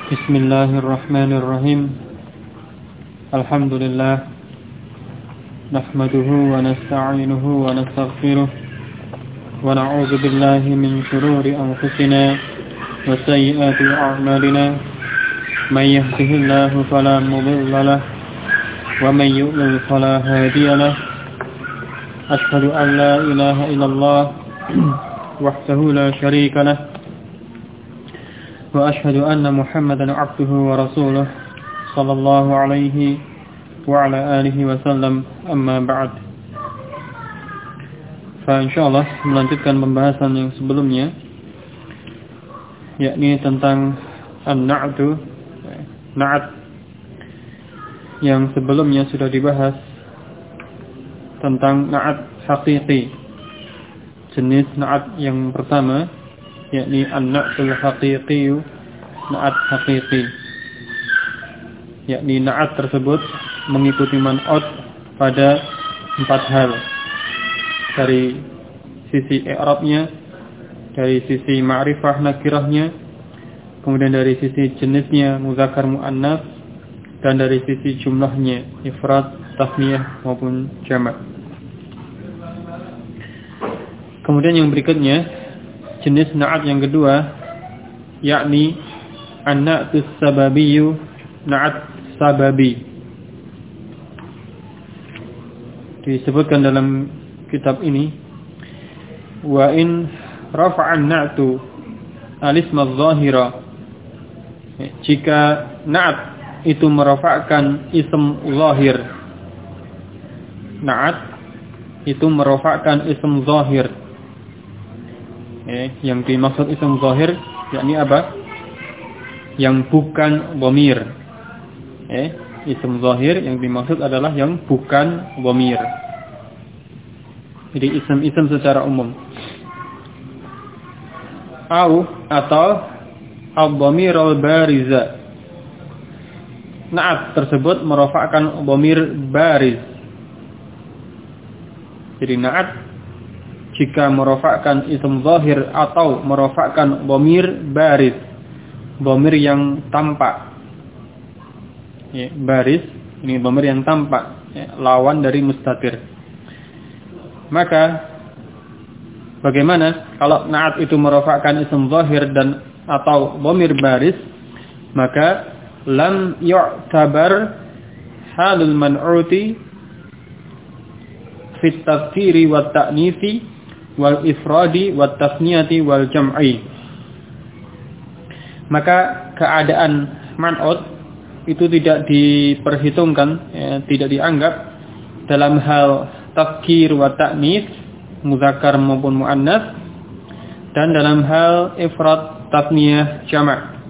Bismillahirrahmanirrahim. Alhamdulillah. Nahmaduhu wa nasta'inuhu wa nastaghfiruh. Wa na'udzu billahi min shururi anfusina wa sayyiati a'malina. May yahdihillahu fala mudilla lahu wa may yudlil fala hadiya lahu. Ashhadu an la ilaha illallah wahdahu la syarika lahu. Wa ashhadu anna Muhammadan 'abduhu wa rasuluh sallallahu alaihi wa ala alihi wa sallam, amma ba'd. Insyaallah melanjutkan pembahasan yang sebelumnya, yakni tentang an-na'tu, na'at yang sebelumnya sudah dibahas tentang na'at haqiqi. Jenis na'at yang pertama yakni an-na'tul haqiqi, na'at haqiqi, yakni na'at tersebut mengikuti man'ut pada 4 hal, dari sisi i'rabnya, dari sisi ma'rifah nakirahnya, kemudian dari sisi jenisnya muzakkar muannas, dan dari sisi jumlahnya ifrad, tasniyah maupun jamak. Kemudian yang berikutnya jenis na'at yang kedua, yakni an-na'tus sababiyyu, na'at sababi. Disebutkan dalam kitab ini, wa in rafa'an na'tu al-isma adh-dhahira, jika na'at itu merafa'kan ism zahir. Na'at itu merafa'kan ism zahir. Yang dimaksud ism zahir yakni apa? Yang bukan dhamir. Ism zahir yang dimaksud adalah yang bukan dhamir. Jadi ism-ism secara umum. Atau al-dhamir al-bariza. Na'at tersebut merafa'kan dhamir bariz. Jadi na'at jika merofakkan ism zahir atau merofakkan dhamir baris, dhamir yang tampak. Baris, ini dhamir yang tampak, lawan dari mustatir. Maka bagaimana kalau na'at itu merofakkan ism zahir dan atau dhamir baris? Maka lam yu'tabar halul man'uti fit tadhkiri wat ta'nitsi wal ifradi wat tasniyati wal jam'i. Maka keadaan man'ut itu tidak diperhitungkan, tidak dianggap dalam hal tadhkir wa ta'nits, muzakkar maupun muannas, dan dalam hal ifrad, tasniyah, jama'.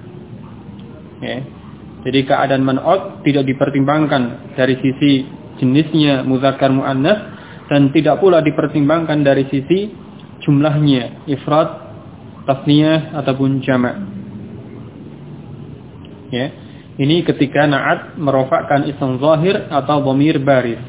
Jadi keadaan man'ut tidak dipertimbangkan dari sisi jenisnya muzakkar muannas, dan tidak pula dipertimbangkan dari sisi jumlahnya, ifrad, tasniyah ataupun jama'. Ini ketika na'at merofakkan ism zahir atau dhamir baris.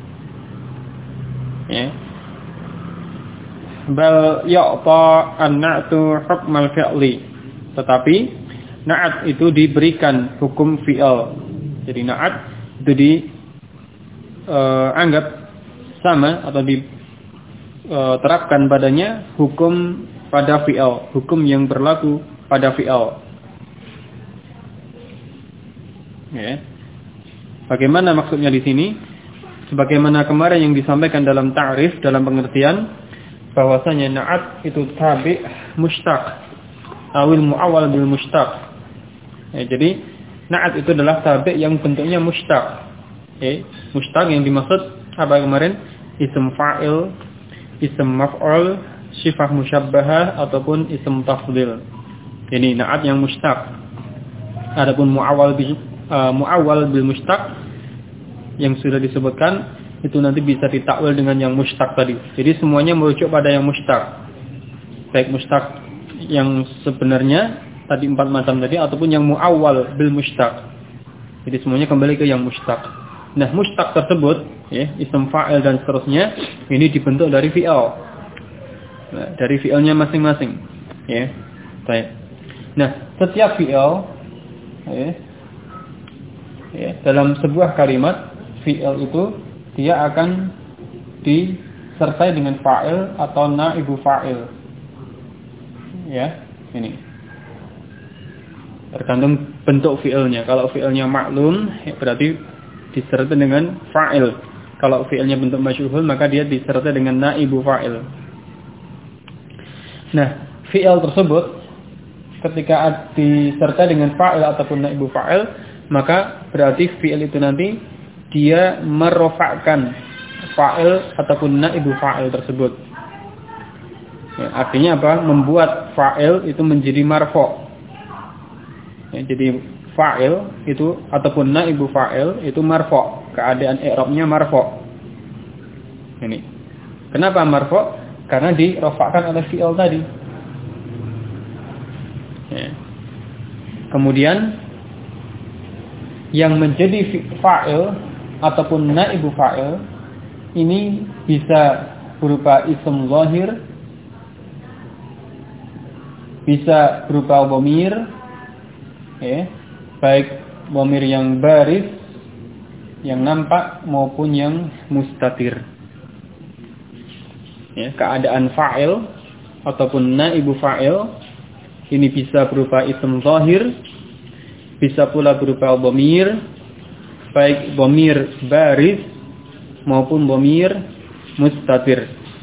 Bal ya'ta an-na'tu hukmal fi'li. Tetapi na'at itu diberikan hukum fi'al. Jadi na'at itu dianggap sama atau diterapkan padanya hukum pada fi'al, hukum yang berlaku pada fi'al. Bagaimana maksudnya di sini? Sebagaimana kemarin yang disampaikan dalam ta'rif, dalam pengertian bahwasanya na'at itu tabi' mushtaq awil mu'awwal bil mushtaq. Jadi na'at itu adalah tabi' yang bentuknya mushtaq. Mushtaq yang dimaksud apa kemarin? Ism fa'il, ism maf'ul, sifah musyabbahah ataupun ism tafdhil. Ini na'at yang mushtaq. Adapun mu'awwal bil mushtaq yang sudah disebutkan itu nanti bisa ditakwil dengan yang mushtaq tadi. Jadi semuanya merujuk pada yang mushtaq. Baik mushtaq yang sebenarnya tadi 4 macam tadi ataupun yang mu'awwal bil mushtaq. Jadi semuanya kembali ke yang mushtaq. Nah, mushtaq tersebut, ism fa'il dan seterusnya, ini dibentuk dari fi'al. Nah, dari fi'alnya masing-masing. Baik. Nah, setiap fi'al dalam sebuah kalimat fi'il itu dia akan disertai dengan fa'il atau naibu fa'il. Ya, ini. Tergantung bentuk fi'ilnya. Kalau fi'ilnya maklum, berarti disertai dengan fa'il. Kalau fi'ilnya bentuk masyhul, maka dia disertai dengan naibu fa'il. Nah, fi'il tersebut ketika disertai dengan fa'il ataupun naibu fa'il, maka berarti fi'il itu nanti dia merofakkan fa'il ataupun naibu fa'il tersebut. Ya, artinya apa? Membuat fa'il itu menjadi marfu'. Ya, jadi fa'il itu ataupun naibu fa'il itu marfu', keadaan i'rabnya marfu'. Ini. Kenapa marfu'? Karena dirofakkan oleh fi'il tadi. Ya. Kemudian yang menjadi fa'il ataupun naibu fa'il ini bisa berupa ism zahir, bisa berupa dhamir, baik dhamir yang baris, yang nampak maupun yang mustatir. Ya, keadaan fa'il ataupun naibu fa'il ini bisa berupa ism zahir, bisa pula berupa dhamir, baik dhamir baris maupun dhamir mustatir.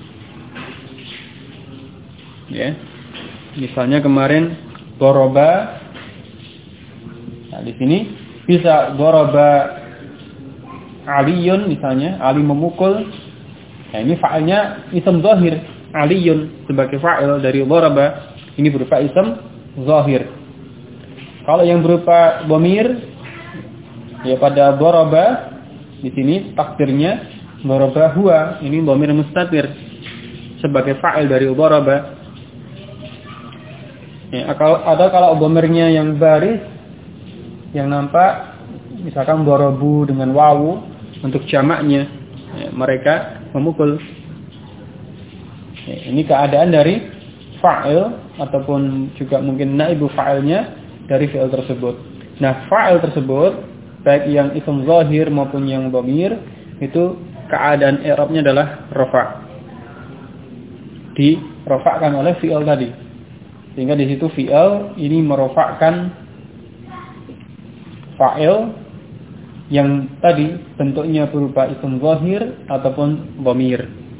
Ya. Misalnya kemarin daraba. Nah, di sini bisa daraba Aliyun misalnya, Ali memukul. Nah, ini fa'ilnya ism zahir, Aliyun sebagai fa'il dari daraba. Ini berupa ism zahir. Kalau yang berupa dhamir ya pada daraba di sini takdirnya daraba huwa, ini dhamir mustatir sebagai fa'il dari daraba. Ya, kalau dhamirnya yang baris yang nampak misalkan darabu dengan wawu untuk jamaknya, ya, mereka memukul. Ya, ini keadaan dari fa'il ataupun juga mungkin naibu fa'ilnya dari fi'il tersebut. Nah, fa'il tersebut baik yang ism zahir maupun yang dhamir itu keadaan i'rabnya adalah rafa'. Dirofakkan oleh fi'il tadi. Sehingga di situ fi'il ini merofakkan fa'il yang tadi bentuknya berupa ism zahir ataupun dhamir.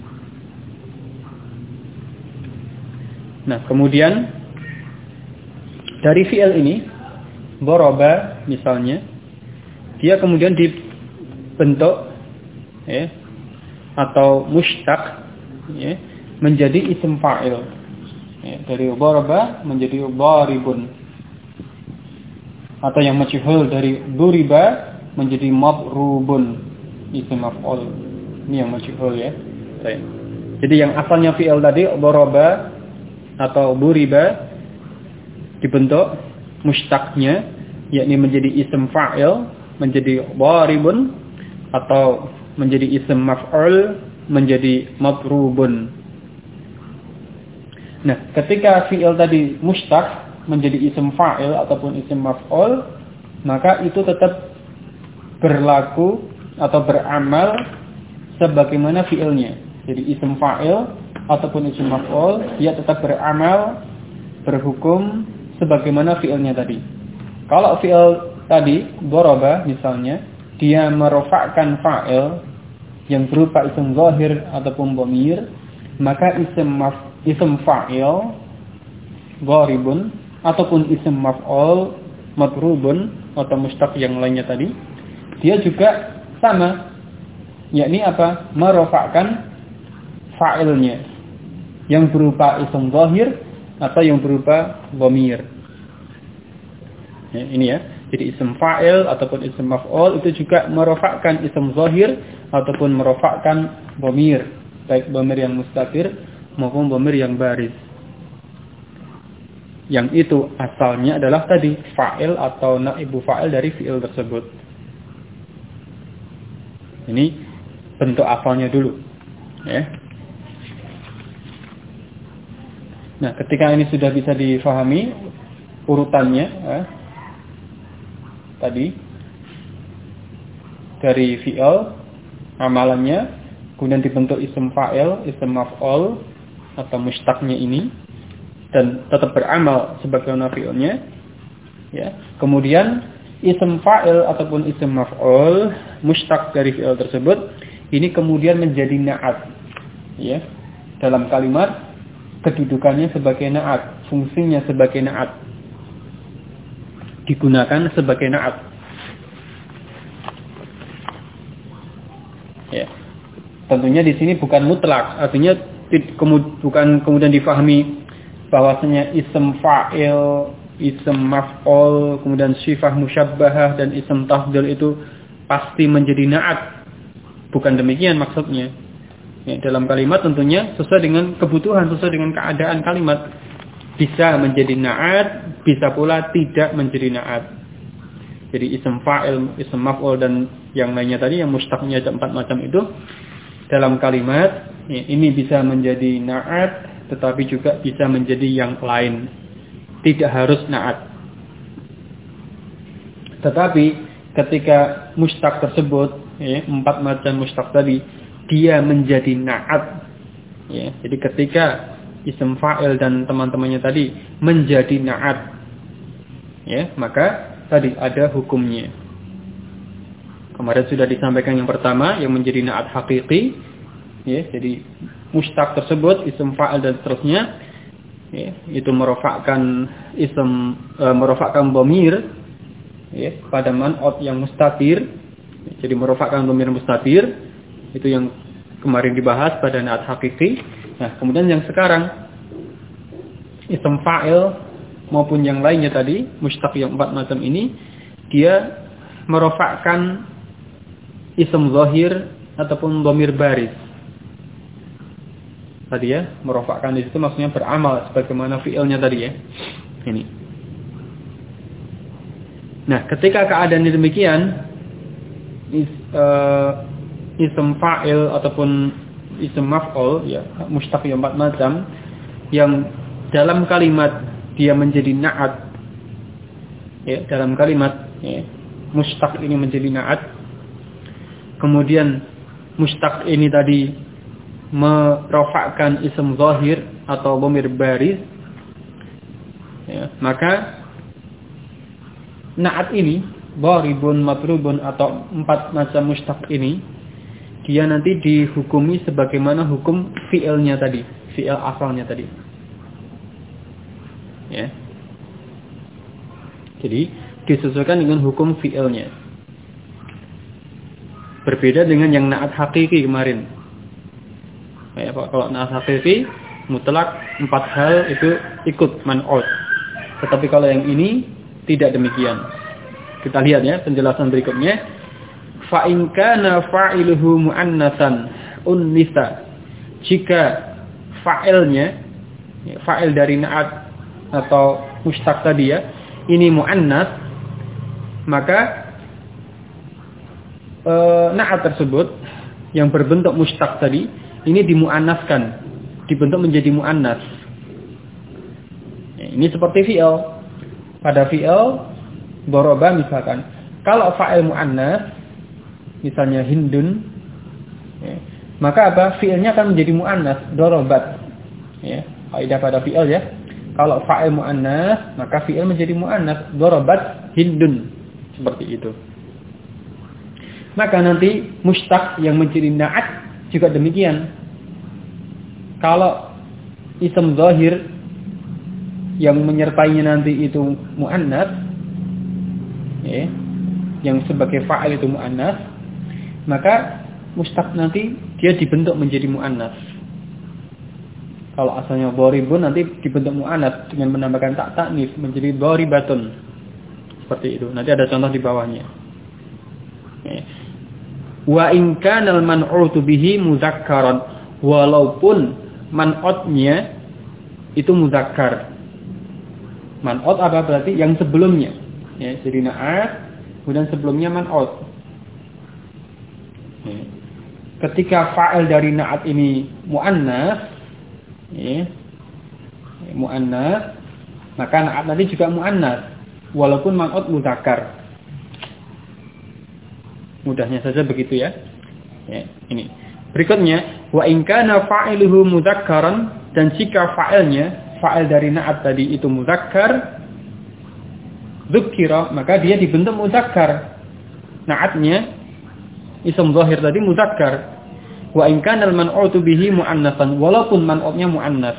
Nah, kemudian dari fi'il ini daraba misalnya dia kemudian dibentuk ya, atau mushtaq ya, menjadi ism fa'il. Ya, dari daraba menjadi daribun. Atau yang majhul dari duriba menjadi madrubun, ism maf'ul. Ini yang majhul ya. Jadi yang asalnya fi'il tadi daraba atau duriba dibentuk mushtaqnya yakni menjadi ism fa'il menjadi daribun atau menjadi ism maf'ul menjadi madrubun. Nah, ketika fi'il tadi mushtaq menjadi ism fa'il ataupun ism maf'ul, maka itu tetap berlaku atau beramal sebagaimana fi'ilnya. Jadi ism fa'il ataupun ism maf'ul dia tetap beramal berhukum sebagaimana fi'ilnya tadi. Kalau fi'il tadi daraba misalnya dia merofakkan fa'il yang berupa ism zahir ataupun dhamir, maka ism fa'il daribun ataupun ism maf'ul madrubun atau mushtaq yang lainnya tadi dia juga sama, yakni apa? Merofakkan fa'ilnya yang berupa ism zahir atau yang berupa dhamir. Ya, ini ya. Jadi ism fa'il ataupun ism maf'ul itu juga merofakkan ism zahir ataupun merofakkan dhamir, baik dhamir yang mustatir maupun dhamir yang baris. Yang itu asalnya adalah tadi fa'il atau naibu fa'il dari fi'il tersebut. Ini bentuk asalnya dulu, ya. Nah, ketika ini sudah bisa difahami urutannya, ya, tadi dari fi'il amalannya, kemudian dibentuk isim fa'il, isim maf'ul atau mushtaqnya ini, dan tetap beramal sebagaimana fi'ilnya, ya. Kemudian isim fa'il ataupun isim maf'ul mushtaq dari fi'il tersebut ini kemudian menjadi na'at, ya. Dalam kalimat kedudukannya sebagai na'at, fungsinya sebagai na'at, digunakan sebagai na'at, ya. Tentunya di sini bukan mutlak, artinya bukan kemudian difahami bahwasanya isim fa'il, isim maf'ul, kemudian sifah musyabbahah dan isim tafdhil itu pasti menjadi na'at. Bukan demikian maksudnya. Ya, dalam kalimat tentunya sesuai dengan kebutuhan, sesuai dengan keadaan kalimat. Bisa menjadi na'at, bisa pula tidak menjadi na'at. Jadi isim fa'il, isim maf'ul dan yang lainnya tadi, yang mushtaqnya ada 4 macam itu, dalam kalimat ya, ini bisa menjadi na'at, tetapi juga bisa menjadi yang lain. Tidak harus na'at. Tetapi ketika mushtaq tersebut, ya, 4 macam mushtaq tadi, dia menjadi na'at, ya. Jadi ketika isim fa'il dan teman-temannya tadi menjadi na'at, ya, maka tadi ada hukumnya. Kemarin sudah disampaikan yang pertama, yang menjadi na'at hakiki, ya. Jadi mushtaq tersebut, isim fa'il dan seterusnya, ya, itu merofakkan isim, merofakkan dhamir, ya, pada man'ut yang mustatir. Jadi merofakkan dhamir mustatir, itu yang kemarin dibahas pada na'at hakiki. Nah, kemudian yang sekarang isim fa'il maupun yang lainnya tadi, mushtaq yang 4 macam ini, dia merofakkan isim zahir ataupun dhamir baris. Tadi ya, merofakkan di situ maksudnya beramal sebagaimana fi'ilnya tadi ya. Ini. Nah, ketika keadaan demikian, isim fa'il ataupun isim maf'ul, ya, mushtaq yang 4 macam, yang dalam kalimat dia menjadi na'at, ya, dalam kalimat, ya, mushtaq ini menjadi na'at, kemudian mushtaq ini tadi merofakkan isim zahir atau dhamir baris, ya, maka na'at ini, dharibun, matrubun atau 4 macam mushtaq ini, dia nanti dihukumi sebagaimana hukum fi'ilnya tadi, fi'il asalnya tadi. Ya. Jadi disesuaikan dengan hukum fi'ilnya. Berbeda dengan yang na'at hakiki kemarin. Ya, kalau na'at hakiki mutlak 4 hal itu ikut man'ut. Tetapi kalau yang ini tidak demikian. Kita lihat ya penjelasan berikutnya. Fa in kana fa'iluhu mu'annatsan unnisa. Jika fa'ilnya, ya, fa'il dari na'at atau mushtaq tadi ya, ini mu'annas, maka na'at tersebut yang berbentuk mushtaq tadi ini dimu'annaskan, dibentuk menjadi mu'annas. Ya, ini seperti fi'il. Pada fi'il daraba misalkan, kalau fa'il mu'annas misalnya hindun, ya, maka apa? Fi'ilnya akan menjadi mu'annas, darabat. Ya, kaidah pada fi'il ya. Kalau fa'il mu'annas, maka fi'il menjadi mu'annas, darabat hindun. Seperti itu. Maka nanti mushtaq yang menjadi na'at juga demikian. Kalau isim zahir yang menyertainya nanti itu mu'annas, ya, yang sebagai fa'il itu mu'annas, maka mushtaq nanti dia dibentuk menjadi mu'annas. Kalau asalnya dharibun nanti dibentuk mu'annas dengan menambahkan tak ta'nits menjadi dharibatun. Seperti itu. Nanti ada contoh di bawahnya. Wa in kana al-man'utu bihi mudzakkar, walaupun man'utnya itu mudzakkar. Man'ut apa berarti yang sebelumnya? Ya, jadi na'at, kemudian sebelumnya man'ut. Ya. Ketika fa'il dari na'at ini mu'annas, ya, mu'annas, maka na'at nanti juga mu'annas walaupun man'ut mudzakkar. Mudahnya saja begitu ya. Ya, ini. Berikutnya, wa in kana fa'iluhu mudzakkaran, dan jika fa'il dari na'at tadi itu mudzakkar, dzukira, maka dia dibentuk mudzakkar. Na'atnya ism zahir tadi mudzakkar. Wa in kana al-man'utu bihi muannatsan, walaupun man'utnya muannats.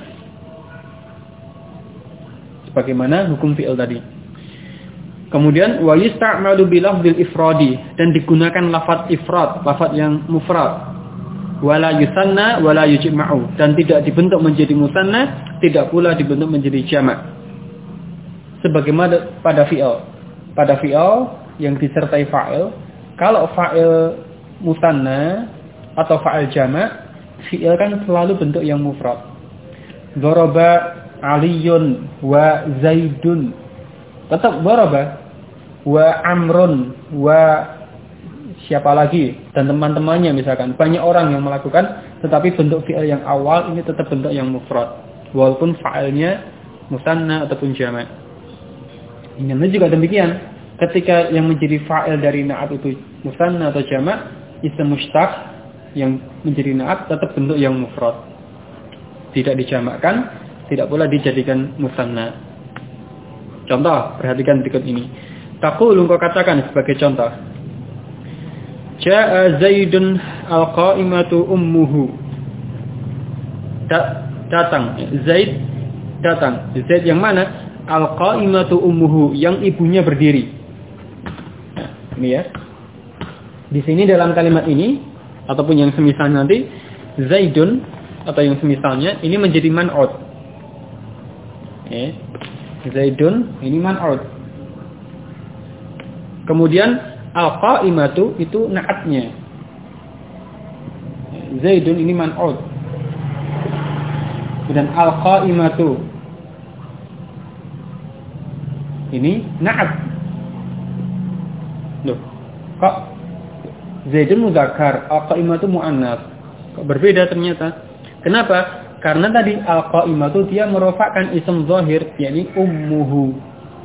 Sebagaimana hukum fi'il tadi. Kemudian wa yusta'malu bi lafdzil ifradi, dan digunakan lafaz ifrad, lafaz yang mufrad. Wala yusanna wala yujma'u, dan tidak dibentuk menjadi musanna, tidak pula dibentuk menjadi jamak. Sebagaimana pada fi'il. Pada fi'il yang disertai fa'il, kalau fa'il musanna atau fa'il jamak, fi'il kan selalu bentuk yang mufrad. Daraba Aliyun wa Zaidun, tetap daraba. Wa Amrun wa siapa lagi, dan teman-temannya misalkan, banyak orang yang melakukan, tetapi bentuk fi'il yang awal ini tetap bentuk yang mufrad, walaupun fa'ilnya musanna ataupun jamak. Ini juga demikian, ketika yang menjadi fa'il dari na'at itu musanna atau jamak, ism mushtaq yang menjadi na'at tetap bentuk yang mufrad, tidak dijamakkan, tidak pula dijadikan musanna. Contoh, perhatikan berikut ini. Taqulu, engkau katakan sebagai contoh. Ja'a Zaidun al-qa'imatu ummuhu. Datang Zaid, datang. Zaid yang mana? Al-qa'imatu ummuhu, yang ibunya berdiri. Nah, ini ya. Di sini dalam kalimat ini ataupun yang semisal nanti, Zaidun atau yang semisalnya ini menjadi man'ut. Zaidun ini man'ut. Kemudian al-qa'imatu itu na'atnya. Zaidun ini man'ut. Dan al-qa'imatu ini na'at. Loh, kok Zaidun mudzakkar, al-qa'imatu muannats? Kok berbeda ternyata? Kenapa? Karena tadi al-qa'imatu dia merofakkan ism zahir, yakni ummuhu.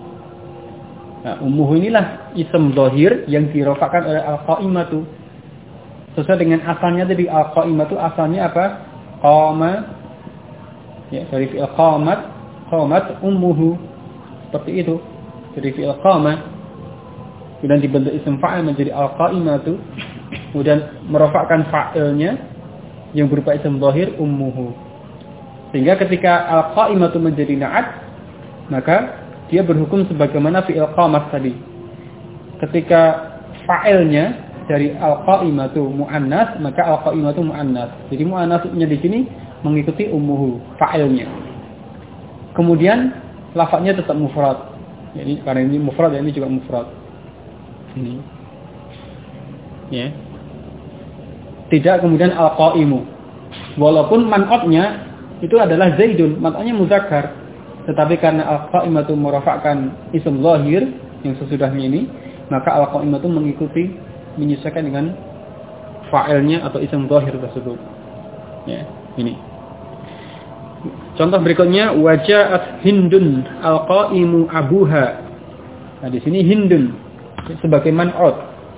Nah, ummuhu inilah ism zahir yang dirofakkan oleh al-qa'imatu. Sesuai dengan asalnya tadi, al-qa'imatu asalnya apa? Qama. Ya, dari fi'il qamat ummuhu. Seperti itu. Dari fi'il qama. Kemudian dibentuk ism fa'il menjadi al-qa'imatu. Kemudian merofakkan fa'ilnya yang berupa ism zahir ummuhu. Sehingga ketika al-qa'imatu menjadi na'at, maka dia berhukum sebagaimana fi'il qamat tadi. Ketika fa'ilnya dari al-qa'imatu mu'annas, maka al-qa'imatu mu'annas. Jadi mu'annasnya di sini mengikuti ummuhu, fa'ilnya. Kemudian lafadznya tetap mufrad. Jadi karena ini mufrad, ini juga mufrad. Ini. Ya. Tidak kemudian al-qa'imu. Walaupun man'utnya itu adalah Zaidun, man'utnya mudzakkar. Tetapi karena al-qa'imatu merofakkan ism zahir yang sesudahnya ini, maka al-qa'imatu mengikuti, menyesuaikan dengan fa'ilnya atau ism zahir tersebut. Ya, ini. Contoh berikutnya, waja'at Hindun al-qa'imu abuha. Nah, di sini Hindun sebagai man'ut.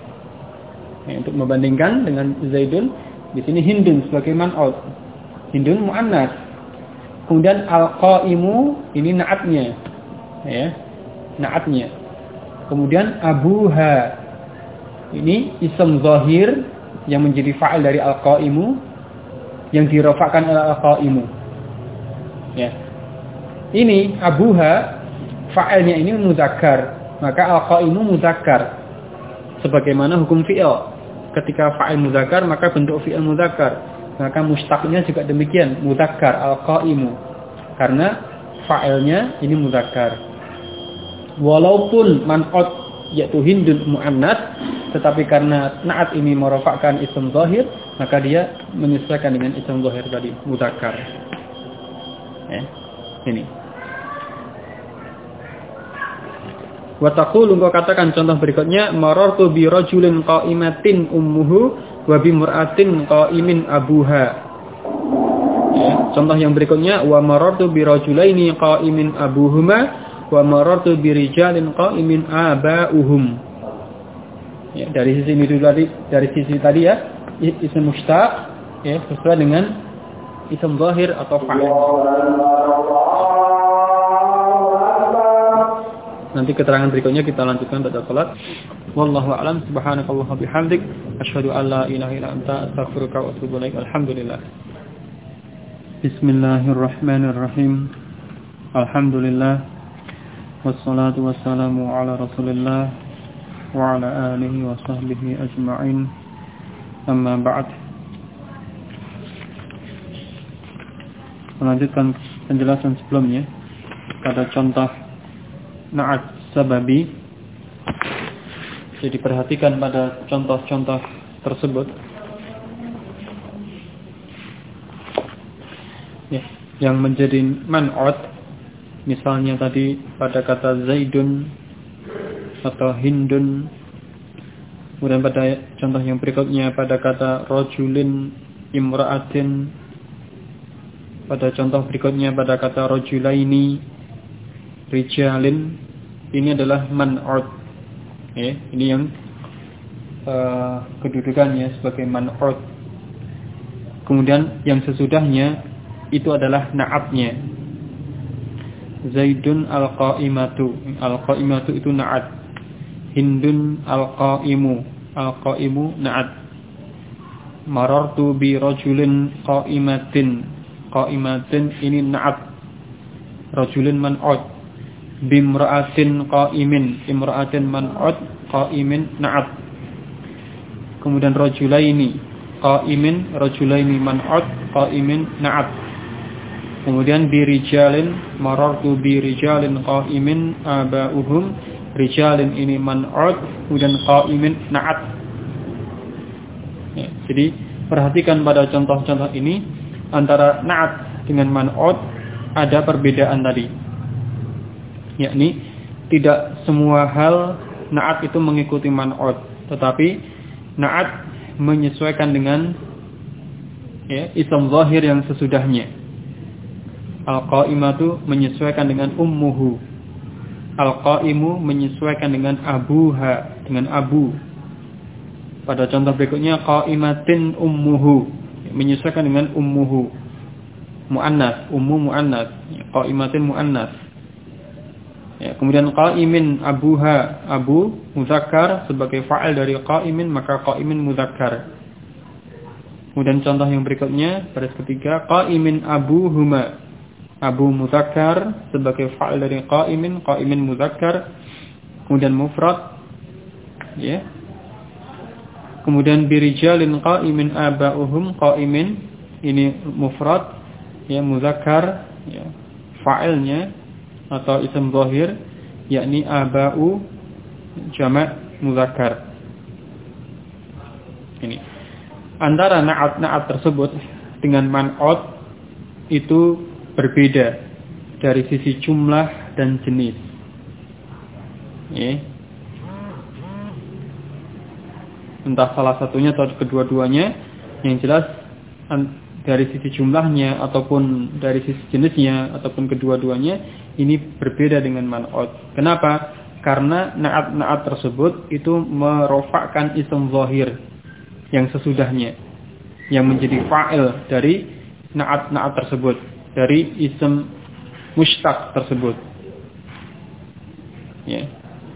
Ya, untuk membandingkan dengan Zaidun, di sini Hindun sebagai man'ut. Hindun mu'annas. Kemudian al-qa'imu ini na'atnya. Ya. Na'atnya. Kemudian abuha ini ism zahir yang menjadi fa'il dari al-qa'imu yang dirofakkan oleh al-qa'imu. Ya. Ini abuha fa'ilnya ini mudzakkar, maka al-qa'imu mudzakkar. Sebagaimana hukum fi'il. Ketika fa'il mudzakkar maka bentuk fi'il mudzakkar. Maka mustaqnya juga demikian, mudzakkar al-qa'imu. Karena fa'ilnya ini mudzakkar. Walaupun man'ut yaitu Hindun mu'annas, tetapi karena na'at ini merofakkan ism zahir, maka dia menyesuaikan dengan ism zahir tadi, mudzakkar. Ya, ini. Wa taqulu, engkau katakan contoh berikutnya, marartu bi rajulin qa'imatin ummuhu wa bi mar'atin qa'imin abuha. Ya, contoh yang berikutnya, wa marartu bi rajulaini qa'imin abuhuma wa marartu bi rijalin qa'imin aba'uhum. Ya, dari sisi tadi ya, isim mushtaq ya sesuai dengan isim zahir atau fa'il. Nanti keterangan berikutnya kita lanjutkan pada salat. Wallahu a'lam. Subhanakallahumma bihamdik asyhadu an la ilaha illa anta astaghfiruka wa atubu ilaik. Alhamdulillah. Bismillahirrahmanirrahim. Alhamdulillah. Wassalatu wassalamu ala Rasulillah wa ala alihi wa sahbihi ajma'in. Amma ba'd. Melanjutkan penjelasan sebelumnya pada contoh na'at sababi. Jadi perhatikan pada contoh-contoh tersebut ya, yang menjadi man'ut. Misalnya tadi pada kata Zaidun atau Hindun. Kemudian pada contoh yang berikutnya pada kata rajulin imra'atin. Pada contoh berikutnya pada kata rajulaini rijalin. Ini adalah man'ut. Ya, ini yang kedudukannya sebagai man'ut. Kemudian yang sesudahnya itu adalah na'atnya. Zaidun al-qa'imatu. Al-qa'imatu itu na'at. Hindun al-qa'imu. Al-qa'imu na'at. Marartu bi rajulin qa'imatin. Qa'imatin ini na'at. Rajulin man'ut. Bimra'atin qa'imin. Imra'atin man'ut. Qa'imin na'at. Kemudian rajulaini qa'imin. Rajulaini man'ut. Qa'imin na'at. Kemudian birijalin. Marartu birijalin qa'imin aba'uhum. Rijalin ini man'ut, kemudian qa'imin na'at. Ya, jadi perhatikan pada contoh-contoh ini antara na'at dengan man'ut ada perbedaan tadi. Yakni tidak semua hal na'at itu mengikuti man'ut, tetapi na'at menyesuaikan dengan ya, isim zahir yang sesudahnya. Al-qa'imatu menyesuaikan dengan ummuhu. Al-qa'imu menyesuaikan dengan abuha, dengan abu. Pada contoh berikutnya qa'imatin ummuhu, menyesuaikan dengan ummuhu. Muannas, ummu muannas, qa'imatin muannas. Ya, kemudian qa'imin abuha, abu muzakkar sebagai fa'il dari qa'imin, maka qa'imin muzakkar. Kemudian contoh yang berikutnya baris ketiga qa'imin abuhuma. Abu muzakkar sebagai fa'il dari qa'imin, qa'imin muzakkar. Kemudian mufrad ya. Kemudian birijalin qa'imin aba'uhum, qa'imin ini mufrad ya, muzakkar ya. Fa'ilnya atau isim zahir yakni aba'u jamak muzakkar. Ini antara na'at tersebut dengan man'ut itu berbeda dari sisi jumlah dan jenis. Ya. Entah salah satunya atau kedua-duanya, yang jelas dari sisi jumlahnya ataupun dari sisi jenisnya ataupun kedua-duanya ini berbeda dengan man'ut. Kenapa? Karena na'at tersebut itu merofakkan isim zahir yang sesudahnya, yang menjadi fa'il dari na'at tersebut, dari isim mushtaq tersebut. Ya.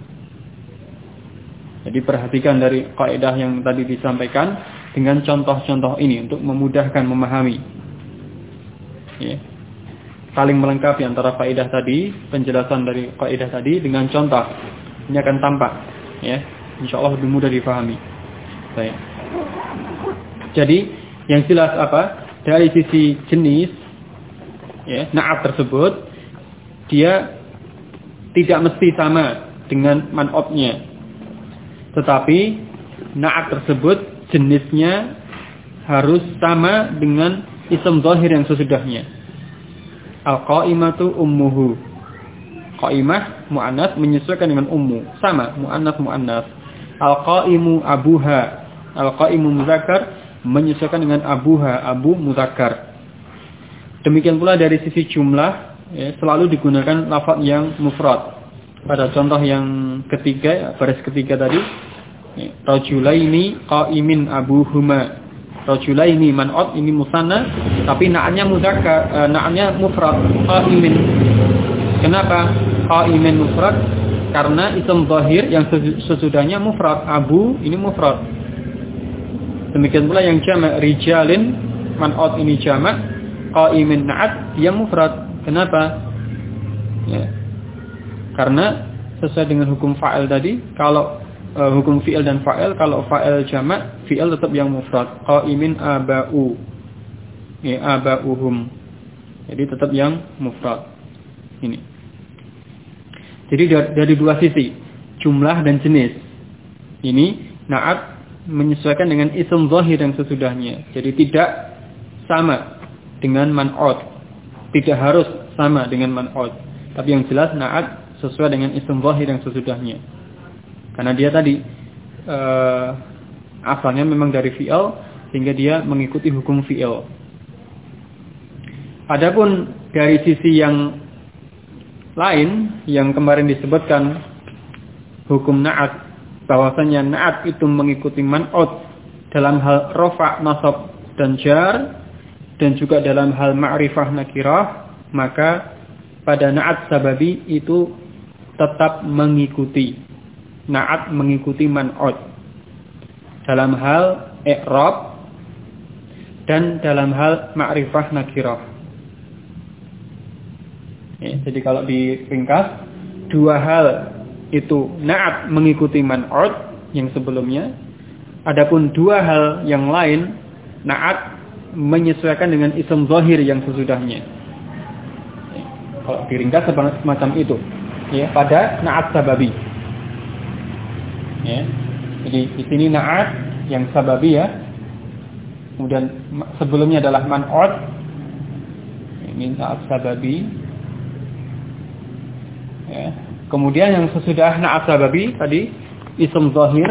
Jadi perhatikan dari kaidah yang tadi disampaikan dengan contoh-contoh ini untuk memudahkan memahami. Ya. Saling melengkapi antara kaidah tadi, penjelasan dari kaidah tadi dengan contoh. Ini akan tampak, ya. Insyaallah lebih mudah dipahami. Baik. Jadi yang jelas apa? Dari sisi jenis ya, na'at tersebut dia tidak mesti sama dengan man'utnya. Tetapi na'at tersebut jenisnya harus sama dengan isim zahir yang sesudahnya. Al-qa'imatu ummuhu. Qa'imah mu'annas menyesuaikan dengan ummu, sama mu'annas. Al-qa'imu abuha. Al-qa'imu muzakkar menyesuaikan dengan abuha, abu muzakkar. Demikian pula dari sisi jumlah ya, selalu digunakan lafaz yang mufrad. Pada contoh yang ketiga, baris ketiga tadi Rajulaini qa'imin abuhuma. Rajulaini man'ut ini musanna, tapi na'atnya mudzakkar, na'atnya mufrad, qa'imin. Kenapa qa'imin mufrad? Karena isim zahir yang sesudahnya mufrad. Abu ini mufrad. Demikian pula yang jamak rijalin man'ut ini jamak, qa'imin na'at yang mufrad. Kenapa? Ya. Karena sesuai dengan hukum fa'il tadi, kalau hukum fi'il dan fa'il, kalau fa'il jamak, fi'il tetap yang mufrad. Qa'imin aba'u. Ya, aba'uhum. Jadi tetap yang mufrad. Ini. Jadi dari dua sisi, jumlah dan jenis. Ini na'at menyesuaikan dengan isim zahir yang sesudahnya. Jadi tidak sama dengan man'ut. Tidak harus sama dengan man'ut. Tapi yang jelas na'at sesuai dengan isim zahir yang sesudahnya. Karena dia tadi asalnya memang dari fi'il, sehingga dia mengikuti hukum fi'il. Adapun dari sisi yang lain yang kemarin disebutkan hukum na'at, bahwasanya na'at itu mengikuti man'ut dalam hal rafa, nasab dan jar, dan juga dalam hal ma'rifah nakirah, maka pada na'at sababi itu tetap mengikuti. Na'at mengikuti man'ut dalam hal i'rab dan dalam hal ma'rifah nakirah. Ya, jadi kalau diringkas, dua hal itu na'at mengikuti man'ut yang sebelumnya. Adapun dua hal yang lain, na'at menyesuaikan dengan isim zahir yang sesudahnya. Ya, kalau diringkas semacam itu, ya, pada na'at sababi. Ya. Jadi di sini na'at yang sababi ya. Kemudian sebelumnya adalah man'ut. Ini na'at sababi. Ya. Kemudian yang sesudah na'at sababi tadi isim zahir.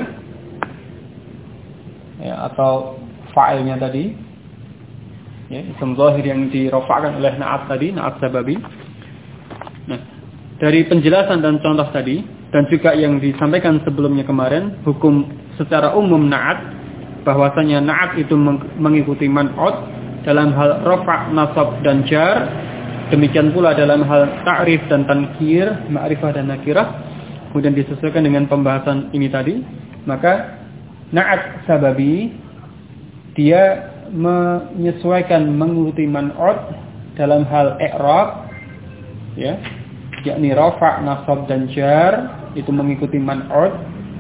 Ya, atau fa'ilnya tadi. Ya, isim zahir yang dirafa'kan oleh na'at tadi, na'at sababi. Nah, dari penjelasan dan contoh tadi dan juga yang disampaikan sebelumnya kemarin, hukum secara umum na'at, bahwasanya na'at itu mengikuti man'ut dalam hal rafa', nasab dan jar. Demikian pula dalam hal ta'rif dan tankir, ma'rifah dan nakirah. Kemudian disesuaikan dengan pembahasan ini tadi, maka na'at sababi dia menyesuaikan mengikuti man'ut dalam hal i'rab, ya, yakni rafa', nasab dan jar, itu mengikuti man'ut.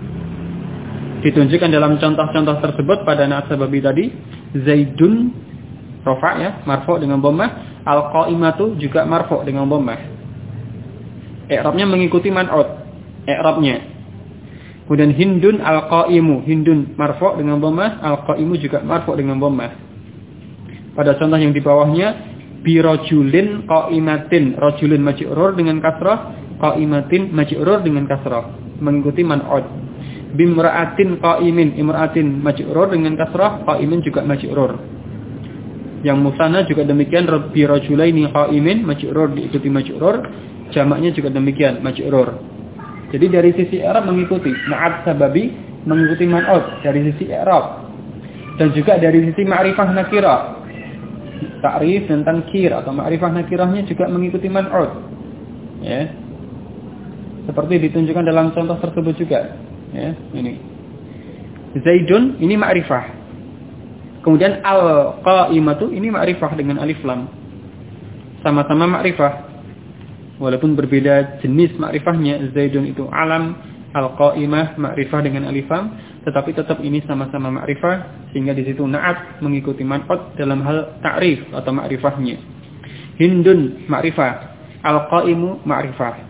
Ditunjukkan dalam contoh-contoh tersebut pada na'at sababi tadi, Zaidun rafa' ya, marfu' dengan dhammah, al-qa'imatu juga marfu' dengan dhammah. I'rabnya mengikuti man'ut, i'rabnya. Kemudian Hindun al-qa'imu, Hindun marfu' dengan dhammah, al-qa'imu juga marfu' dengan dhammah. Pada contoh yang di bawahnya, bi rajulin qa'imatin, rajulin majrur dengan kasrah, qa'imatin majrur dengan kasrah, mengikuti man'ut. Bimra'atin qa'imin, imra'atin majrur dengan kasrah, qa'imin juga majrur. Yang musanna juga demikian, bi rajulaini qa'imin, majrur diikuti majrur, jamaknya juga demikian, majrur. Jadi dari sisi i'rab mengikuti na'at sababi, mengikuti man'ut dari sisi i'rab. Dan juga dari sisi ma'rifah nakirah, ta'rif dan tankir atau ma'rifah nakirahnya juga mengikuti man'ut. Ya. Seperti ditunjukkan dalam contoh tersebut juga. Ya, ini. Zaidun ini ma'rifah. Kemudian al-qa'imatu ini ma'rifah dengan alif lam. Sama-sama ma'rifah. Walaupun berbeda jenis ma'rifahnya, Zaidun itu alam, al-qa'imah ma'rifah dengan alif lam, tetapi tetap ini sama-sama ma'rifah, sehingga di situ na'at mengikuti man'ut dalam hal ta'rif atau ma'rifahnya. Hindun ma'rifah, al-qa'imu ma'rifah.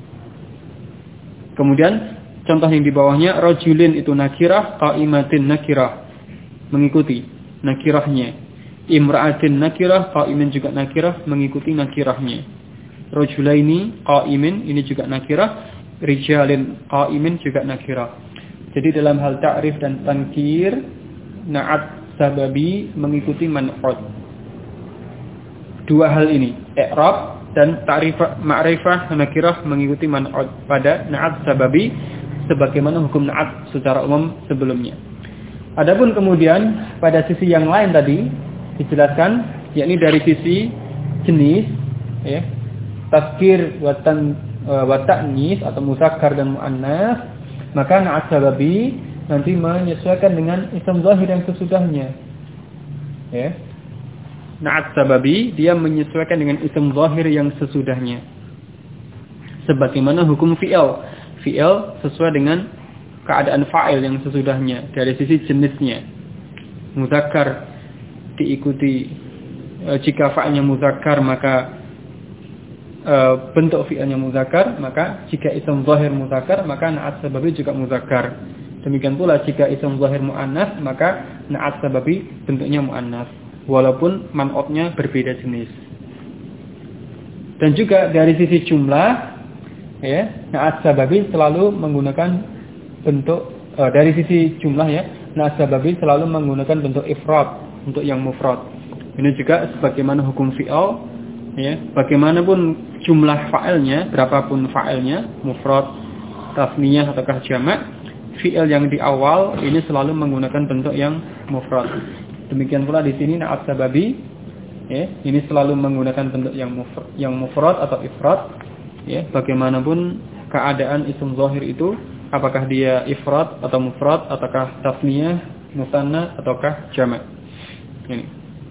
Kemudian contoh yang di bawahnya, rajulin itu nakirah, qa'imatin nakirah, mengikuti nakirahnya. Imra'atin nakirah, qa'imin juga nakirah, mengikuti nakirahnya. Rajulaini qa'imin, ini juga nakirah, rijalin qa'imin juga nakirah. Jadi dalam hal ta'rif dan tankir, na'at sababi mengikuti man'ut. Dua hal ini, i'rab dan ta'rif ma'rifah nakirah mengikuti man'ut pada na'at sababi, sebagaimana hukum na'at secara umum sebelumnya. Adapun kemudian pada sisi yang lain tadi dijelaskan, yakni dari sisi jenis, ya, tazkir wa ta'nis atau muzakkar dan muannas, maka na'at sababi nanti menyesuaikan dengan isim zahir yang sesudahnya. Ya. Na'at sababi dia menyesuaikan dengan isim zahir yang sesudahnya. Sebagaimana hukum fi'il. Fi'il sesuai dengan keadaan fa'il yang sesudahnya dari sisi jenisnya. Muzakkar diikuti jika fa'ilnya muzakkar maka bentuk fi'ilnya muzakkar, maka jika isim zahir muzakkar maka na'at sababi juga muzakkar. Demikian pula jika isim zahir muannas maka na'at sababi bentuknya muannas walaupun man'utnya berbeda jenis. Dan juga dari sisi jumlah, ya, na'at sababi selalu menggunakan bentuk dari sisi jumlah, ya, na'at sababi selalu menggunakan bentuk ifrad, untuk yang mufrad. Ini juga sebagaimana hukum fi'il, ya, bagaimanapun jumlah fa'ilnya, berapapun fa'ilnya, mufrad, tasniyah ataukah jamak, fi'il yang di awal ini selalu menggunakan bentuk yang mufrad. Demikian pula di sini na'at sababi, ya, ini selalu menggunakan bentuk yang mufrad atau ifrad, ya, bagaimanapun keadaan isim zahir itu, apakah dia ifrad atau mufrad ataukah tasniyah, musanna ataukah jamak. Ini.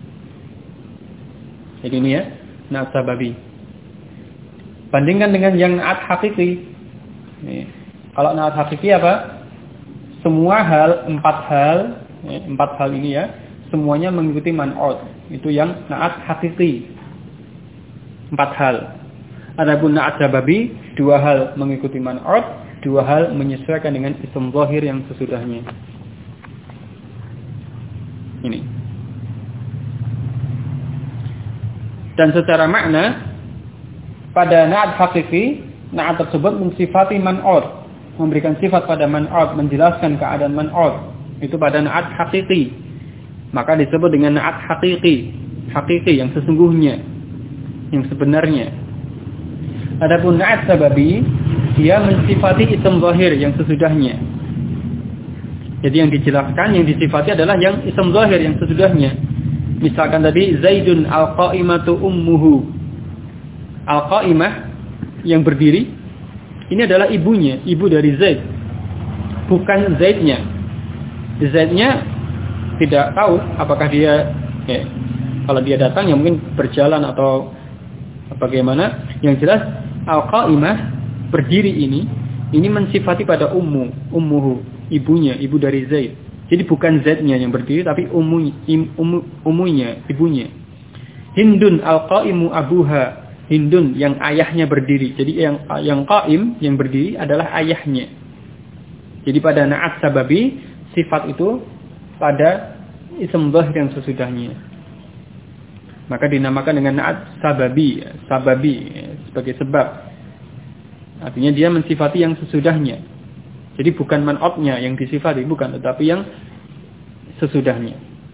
Jadi ini, ya, na'at sababi. Bandingkan dengan yang na'at hakiki. Kalau na'at hakiki apa? Semua hal, empat hal ini, ya, semuanya mengikuti man'ut. Itu yang na'at hakiki. 4 hal. Adapun na'at sababi, 2 hal mengikuti man'ut, 2 hal menyesuaikan dengan isim zahir yang sesudahnya. Ini. Dan secara makna pada na'at hakiki, na'at tersebut mensifati man'ut, memberikan sifat pada man'ut, menjelaskan keadaan man'ut. Itu pada na'at hakiki. Maka disebut dengan na'at hakiki. Hakiki yang sesungguhnya, yang sebenarnya. Adapun na'at sababi, dia mensifati isim zahir yang sesudahnya. Jadi yang dijelaskan, yang disifati adalah yang isim zahir yang sesudahnya. Misalkan tadi Zaidun al-qa'imatu ummuhu. Al-qa'imah yang berdiri ini adalah ibunya, ibu dari Zaid. Bukan Zaidnya. Zaidnya tidak tahu apakah dia, ya, kalau dia datang ya mungkin berjalan atau bagaimana. Yang jelas al-qa'imah berdiri ini mensifati pada ummuhu, ibunya, ibu dari Zaid. Jadi bukan Zaidnya yang berdiri tapi ummunya, ibunya. Hindun al-qa'imu abuha. Hindun yang ayahnya berdiri. Jadi yang qaim, yang berdiri adalah ayahnya. Jadi pada na'at sababi, sifat itu pada isim zahir yang sesudahnya. Maka dinamakan dengan na'at sababi, sebagai sebab. Artinya dia mensifati yang sesudahnya. Jadi bukan man'utnya yang disifati, bukan, tetapi yang sesudahnya.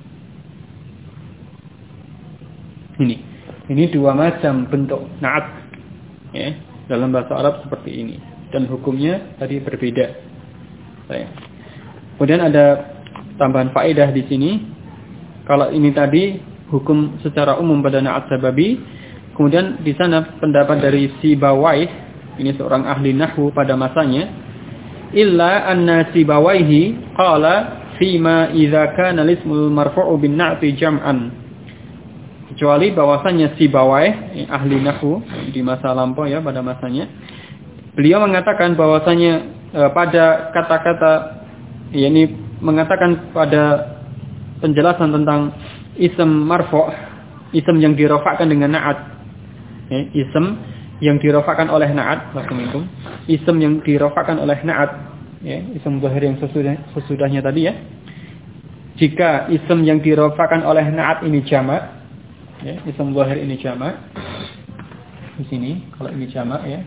Ini 2 macam bentuk na'at, ya, dalam bahasa Arab seperti ini. Dan hukumnya tadi berbeda. Kemudian ada tambahan faedah di sini. Kalau ini tadi hukum secara umum pada na'at sababi, kemudian di sana pendapat dari Sibawayh, ini seorang ahli nahwu pada masanya, illa anna Sibawayhi qala fima idza kana al-ismul marfu'u bin na'ti jam'an. Kecuali bahwasanya Sibawayh, ahli nahwu di masa lampau, ya, pada masanya, beliau mengatakan bahwasanya pada kata-kata, yakni mengatakan pada penjelasan tentang isim marfu', isim yang dirafa'kan dengan na'at, ya, isim yang dirafa'kan oleh na'at, Assalamualaikum, isim yang dirafa'kan oleh na'at, ya, isim zahir yang sesudahnya tadi, ya. Jika isim yang dirafa'kan oleh na'at ini jamak, ya, isim zahir ini jamak. Di sini kalau ini jamak, ya.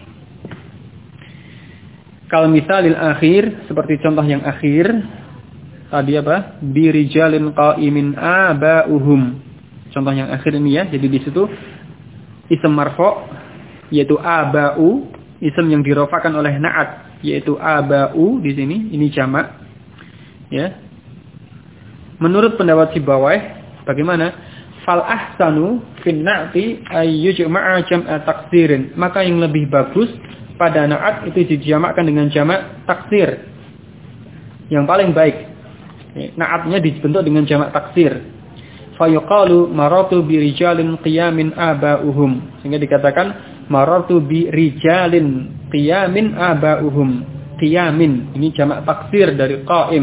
Kalau misalil akhir, seperti contoh yang akhir tadi apa? Birijalin qa'imin aba'uhum. Contoh yang akhir ini, ya. Jadi di situ isim marfu' yaitu aba'u, isim yang dirafa'kan oleh na'at. yaitu aba'u di sini, ini jamak. Ya. Menurut pendapat Sibawayh, bagaimana? Fal ahsanu fin na'ti ay yujma'a jam'a taksirin. Maka yang lebih bagus pada na'at itu dijamakkan dengan jamak taksir. Yang paling baik. Na'atnya dibentuk dengan jamak taksir. Fayuqalu marartu bi rijalin qiyamin aba'uhum. Sehingga dikatakan marartu bi rijalin qiyamin aba'uhum. Qiyamin ini jamak taksir dari qa'im.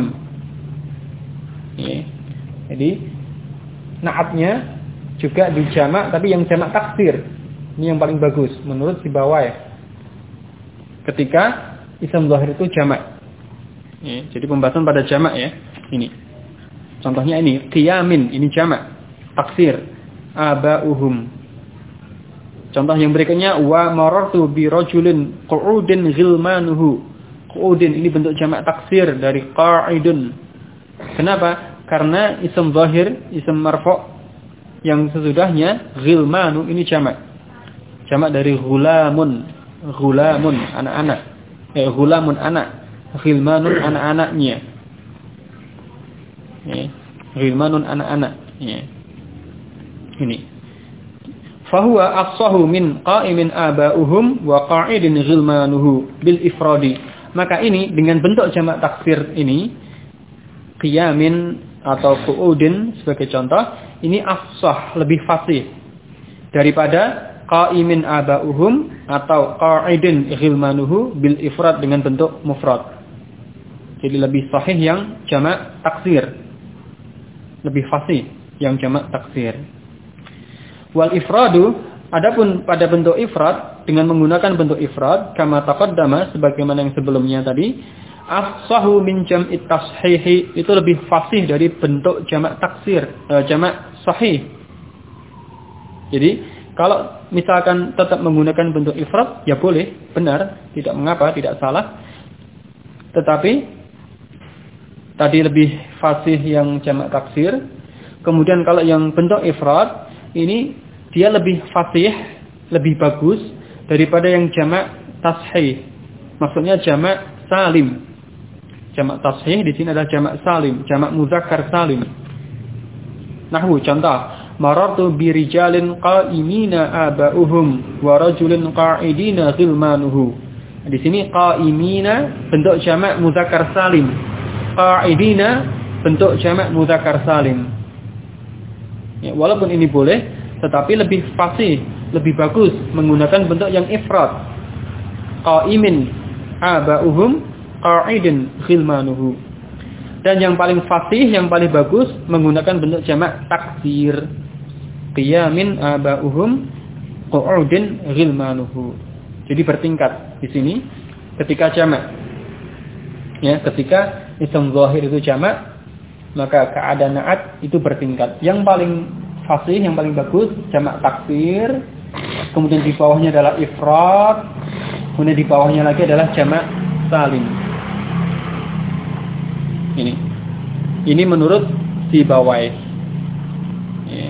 Jadi na'atnya juga dijamak tapi yang jamak taksir. Ini yang paling bagus menurut Sibawayh. Ketika isim zahir itu jamak. Jadi pembahasan pada jamak ya. Ini. Contohnya ini qiyamin, ini jamak taksir aba'uhum. Contoh yang berikutnya wa marartu bi rajulin qu'udin ghilmanuhu. Qu'udin ini bentuk jamak taksir dari qa'idun. Kenapa? Karena isim zahir, isim marfu' yang sesudahnya ghilmanu ini jamak. Jamak dari ghulamun. Ghulamun anak-anak. Ghulamun anak. Ghilmanun anak-anaknya. Ghilmanun anak-anak. Ini. Fahuwa afsahu min qa'imin aba'uhum wa qa'idin ghilmanuhu bil ifradi. Maka ini dengan bentuk jamak taksir ini, qiyamin atau qu'udin sebagai contoh, ini afsah, lebih fasih daripada qa'imin aba'uhum atau qa'idin ghilmanuhu bil ifrad dengan bentuk mufrad. Jadi lebih sahih yang jamak taksir. Lebih fasih yang jamak taksir. Wal ifradu, adapun pada bentuk ifrad dengan menggunakan bentuk ifrad kama taqaddama sebagaimana yang sebelumnya tadi, afsahu min jam'it tashihi, itu lebih fasih dari bentuk jamak taksir, jamak sahih. Jadi kalau misalkan tetap menggunakan bentuk ifrad, ya boleh, benar, tidak mengapa, tidak salah. Tetapi tadi lebih fasih yang jamak taksir. Kemudian kalau yang bentuk ifrad, ini dia lebih fasih, lebih bagus daripada yang jamak tashih. Maksudnya jamak salim. Jamak tashih di sini adalah jamak salim, jamak muzakkar salim. Nahwu contoh, marartu bi rijalin qa'imina aba'uhum wa rajulin qa'idina ghilmanuhu. Di sini qa'imina bentuk jamak muzakkar salim. Qa'idina bentuk jamak muzakkar salim. Ya, walaupun ini boleh, tetapi lebih fasih, lebih bagus menggunakan bentuk yang ifrad. Qa'imin aba'uhum qa'idin ghilmanuhu. Dan yang paling fasih, yang paling bagus menggunakan bentuk jamak taksir. Qiyamin aba'uhum qu'udin ghilmanuhu. Jadi bertingkat di sini ketika jamak. Ya, ketika isim zahir itu jamak, maka keadaan na'at itu bertingkat. Yang paling fasih, yang paling bagus jamak taksir, kemudian di bawahnya adalah ifrad, kemudian di bawahnya lagi adalah jamak salim. Ini menurut Sibawayh. Ya.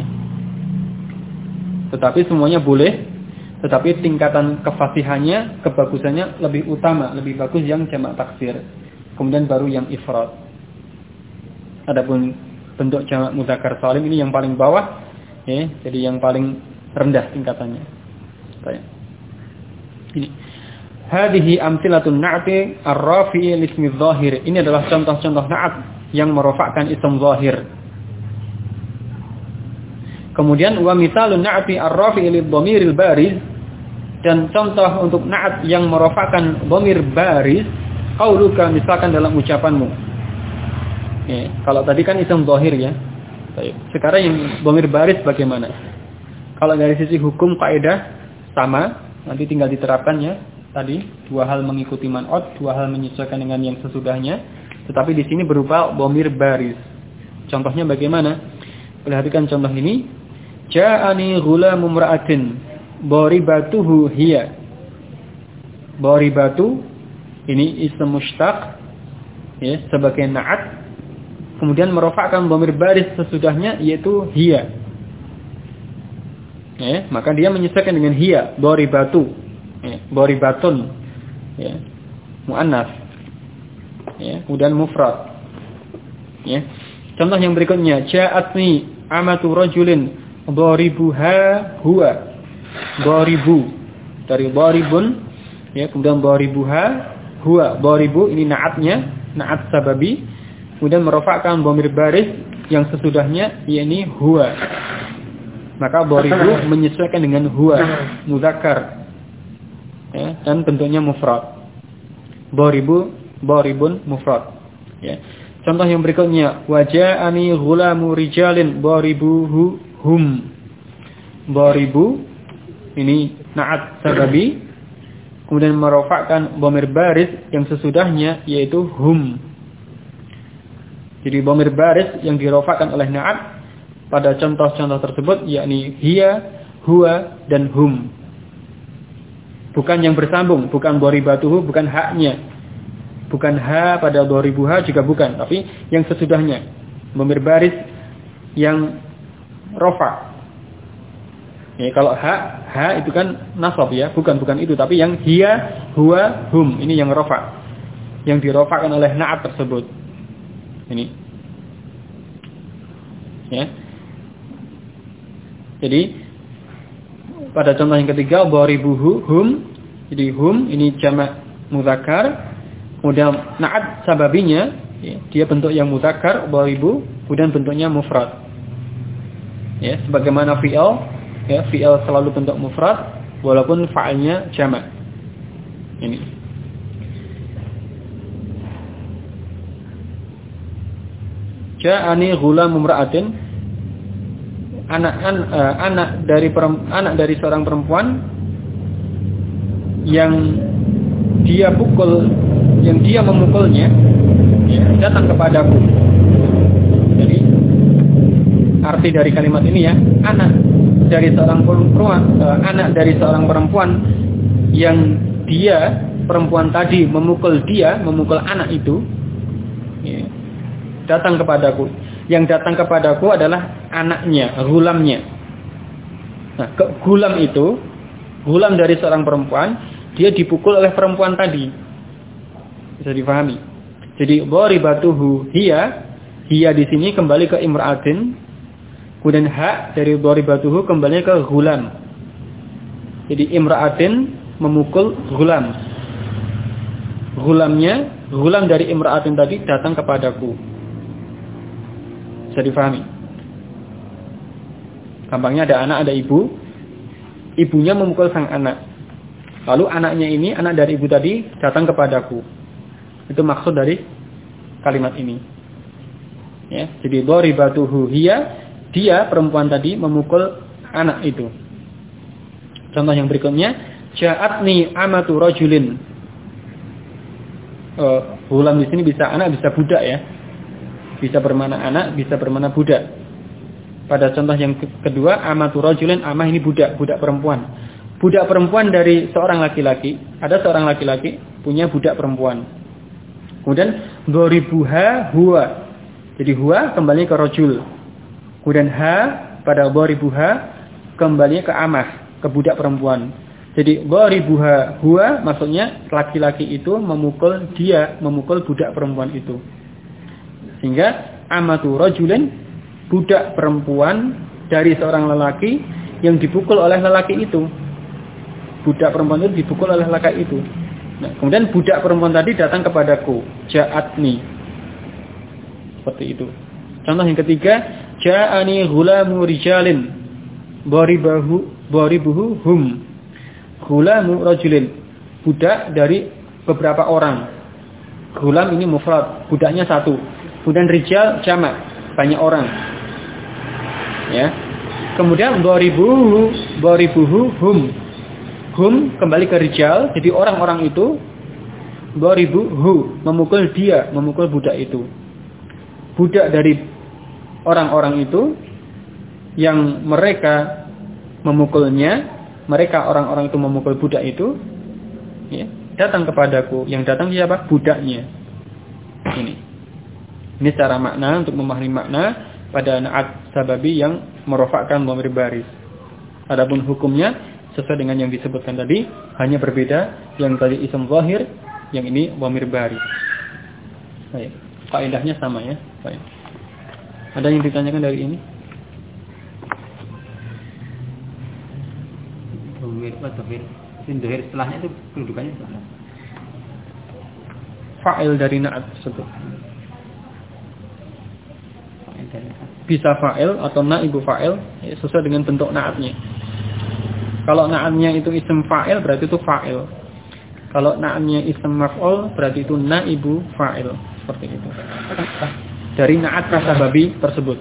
Tetapi semuanya boleh, tetapi tingkatan kefasihannya, kebagusannya lebih utama, lebih bagus yang jamak taksir. Kemudian baru yang ifrad. Adapun bentuk jamak mudzakkar salim ini yang paling bawah, ya, jadi yang paling rendah tingkatannya. Baik. Ini. Hadhihi amtsilatun na'ti ar-rafi'i lismi dzahir. Ini adalah contoh-contoh na'at yang merofakkan isim zahir. Kemudian wa mithalun na'ti ar-rafi'i lidh-dhamiril bariz, dan contoh untuk na'at yang merofakkan dhamir bariz, qauluka, misalkan dalam ucapanmu. Ya, kalau tadi kan isim zahir ya. Baik. Sekarang yang dhamir bariz bagaimana? Kalau dari sisi hukum kaidah sama, nanti tinggal diterapkannya. Tadi dua hal mengikuti man'ut, dua hal menyesuaikan dengan yang sesudahnya. Tetapi di sini berupa dhamir bariz. Contohnya bagaimana? Perhatikan contoh ini. Ja'ani ghulamu imra'atin daribatuhu hiya. Daribatu ini ism mushtaq ya, sebagai na'at. Kemudian merofakkan dhamir bariz sesudahnya yaitu hiya. Ya, maka dia menyesuaikan dengan hiya, daribatu. Ya, daribatun. Ya. muannas. Ya, kemudian mufrad. Ya. Contoh yang berikutnya, ja'atni amatu rajulin dharibuha huwa. Dharibu dari dharibun, ya, kemudian dharibuha huwa. Dharibu ini na'atnya, na'at sababi, kemudian merofakkan dhamir baris yang sesudahnya yakni huwa. Maka dharibu menyesuaikan dengan huwa, mudzakkar. Ya, dan bentuknya mufrad. Dharibun mufrad. Ya. Contoh yang berikutnya, waja'ani ghulamu rijalin dharibuhu hum. Dharibu ini na'at sababi, kemudian merofakkan dhamir baris yang sesudahnya yaitu hum. Jadi dhamir baris yang dirofakkan oleh na'at pada contoh-contoh tersebut yakni hiya, huwa dan hum. Bukan yang bersambung, bukan dharibatuhu, bukan haknya. Bukan ha pada dharibuha juga bukan, tapi yang sesudahnya. Dhamir baris yang rofa. Ya, kalau ha itu kan nasab ya, bukan itu, tapi yang hiya, huwa, hum, ini yang rofa. Yang dirofakkan oleh na'at tersebut. Ini. Ya. Jadi pada contoh yang ketiga dharibuhu hum. Jadi hum ini jamak mudzakkar. Kemudian na'at sababinya ya, dia bentuk yang mudzakkar dharibu, kemudian bentuknya mufrad. Ya, sebagaimana fi'il, ya, fi'il selalu bentuk mufrad walaupun fa'ilnya jamak. Ini. Ja'ani ghulamu imra'atin, anak dari seorang perempuan yang dia memukulnya, ya, datang kepadaku. Jadi arti dari kalimat ini ya, anak dari seorang perempuan yang dia perempuan tadi memukul anak itu, ya, datang kepadaku. Yang datang kepadaku adalah anaknya, ghulamnya. Nah, ghulam dari seorang perempuan, dia dipukul oleh perempuan tadi. Bisa difahami. Jadi dharibatuhu hiya di sini kembali ke imra'atin, kemudian hak dari dharibatuhu kembali ke ghulam. Jadi imra'atin memukul ghulam. Ghulam dari imra'atin tadi datang kepadaku. Bisa difahami. Gampangnya ada anak, ada ibu. Ibunya memukul sang anak. Lalu anaknya ini, anak dari ibu tadi datang kepadaku. Itu maksud dari kalimat ini. Ya, jadi dharibatuhu hiya, dia perempuan tadi memukul anak itu. Contoh yang berikutnya, ja'atni amatu rajulin. Ghulam di sini bisa anak, bisa budak ya. Bisa bermakna anak, bisa bermakna budak. Pada contoh yang kedua, amatu rajulin, amah ini budak perempuan. Budak perempuan dari seorang laki-laki, ada seorang laki-laki punya budak perempuan. Kemudian dharibuha huwa. Jadi huwa kembali ke rajul. Kemudian ha pada dharibuha kembali ke amah, ke budak perempuan. Jadi dharibuha huwa maksudnya laki-laki itu memukul budak perempuan itu. Sehingga amatu rajulin, budak perempuan dari seorang lelaki yang dipukul oleh lelaki itu. Budak perempuan itu dipukul oleh lelaki itu. Nah, kemudian budak perempuan tadi datang kepadaku, ja'atni. Seperti itu. Contoh yang ketiga, ja'ani ghulamu rijalin dharibuhu hum. Ghulamu rajulin, budak dari beberapa orang. Ghulam ini mufrad, budaknya satu. Kemudian rijal jamak, banyak orang. Ya. Kemudian dharibuhu hum. Hum kembali ke rijal, jadi orang-orang itu dharibuhu memukul budak itu. Budak dari orang-orang itu yang mereka memukulnya, mereka orang-orang itu memukul budak itu, ya, datang kepadaku. Yang datang siapa? Budaknya. Ini secara makna untuk memahami makna pada na'at sababi yang merofakkan dhamir baris. Adapun hukumnya sesuai dengan yang disebutkan tadi, hanya berbeda. Yang tadi ism zahir, yang ini dhamir bari. Baik. Kaidahnya sama ya. Baik. Ada yang ditanyakan dari ini? Dhamir setelahnya itu kedudukannya setelah fa'il dari na'at tersebut. Bisa fa'il atau na'ibu fa'il sesuai dengan bentuk na'atnya. Kalau na'atnya itu isim fa'il berarti itu fa'il. Kalau na'atnya isim maf'ul berarti itu na'ibu fa'il. Seperti itu. Dari na'at kasababi tersebut.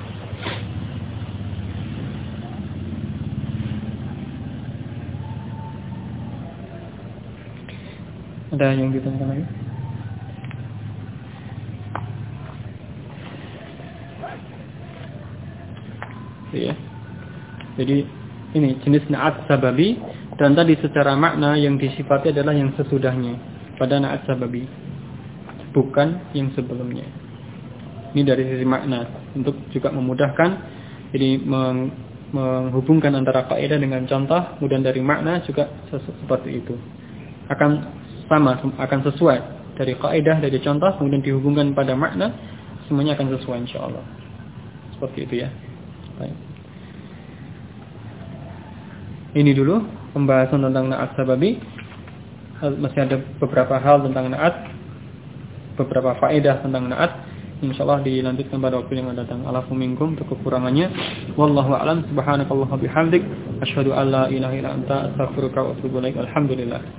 Ada yang ditanyakan lagi? Ya. Jadi ini jenis na'at sababi dan tadi secara makna yang disifati adalah yang sesudahnya pada na'at sababi, bukan yang sebelumnya. Ini dari sisi makna untuk juga memudahkan, jadi menghubungkan antara kaidah dengan contoh, kemudian dari makna juga seperti itu. Akan sama, akan sesuai dari kaidah, dari contoh, kemudian dihubungkan pada makna, semuanya akan sesuai insyaallah. Seperti itu ya. Baik. Ini dulu pembahasan tentang na'at sababi. Masih ada beberapa hal tentang na'at, beberapa faedah tentang na'at. Insyaallah dilanjutkan pada waktu yang akan datang. Alafu minkum, untuk kekurangannya. Wallahu a'lam. Subhanakallahumma bihamdik, asyhadu an la ilaha illa anta, astaghfiruka wa atubu ilaik. Alhamdulillah.